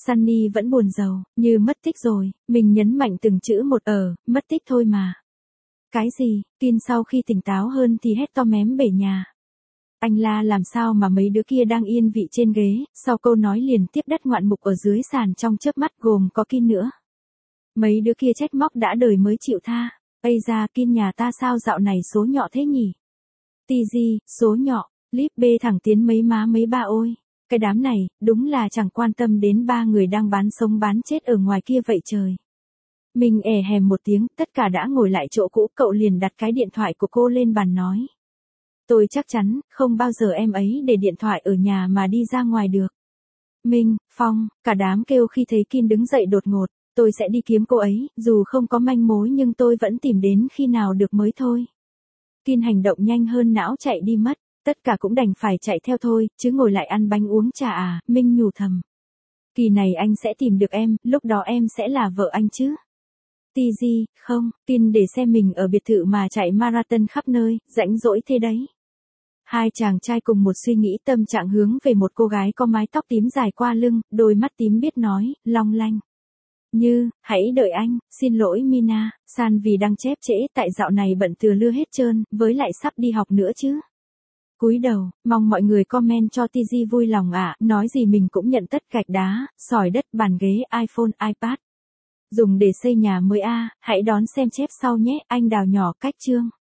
Sunny vẫn buồn rầu, như mất tích rồi, mình nhấn mạnh từng chữ một mất tích thôi mà. Cái gì? Kin sau khi tỉnh táo hơn thì hét to mém bể nhà. Anh la làm sao mà mấy đứa kia đang yên vị trên ghế, sau câu nói liền tiếp đất ngoạn mục ở dưới sàn trong chớp mắt gồm có Kin nữa. Mấy đứa kia trách móc đã đời mới chịu tha. Ây da, Kin nhà ta sao dạo này số nhọ thế nhỉ? TG, số nhọ, Líp bê thẳng tiến mấy má mấy ba ôi. Cái đám này, đúng là chẳng quan tâm đến ba người đang bán sống bán chết ở ngoài kia vậy trời. Mình ẻ hèm một tiếng, tất cả đã ngồi lại chỗ cũ, cậu liền đặt cái điện thoại của cô lên bàn nói. Tôi chắc chắn, không bao giờ em ấy để điện thoại ở nhà mà đi ra ngoài được. Minh, Phong, cả đám kêu khi thấy Kin đứng dậy đột ngột, tôi sẽ đi kiếm cô ấy, dù không có manh mối nhưng tôi vẫn tìm đến khi nào được mới thôi. Kin hành động nhanh hơn não chạy đi mất, tất cả cũng đành phải chạy theo thôi, chứ ngồi lại ăn bánh uống trà à, Minh nhủ thầm. Kỳ này anh sẽ tìm được em, lúc đó em sẽ là vợ anh chứ. TG, không, Kin để xe mình ở biệt thự mà chạy marathon khắp nơi, rãnh rỗi thế đấy. Hai chàng trai cùng một suy nghĩ tâm trạng hướng về một cô gái có mái tóc tím dài qua lưng, đôi mắt tím biết nói, long lanh. Như, hãy đợi anh, xin lỗi Mina, San vì đang chép trễ tại dạo này bận từ lưa hết trơn, với lại sắp đi học nữa chứ. Cúi đầu, mong mọi người comment cho TG vui lòng ạ, nói gì mình cũng nhận tất gạch đá, sỏi đất, bàn ghế, iPhone, iPad. Dùng để xây nhà mới hãy đón xem chép sau nhé, anh Đào nhỏ cách chương.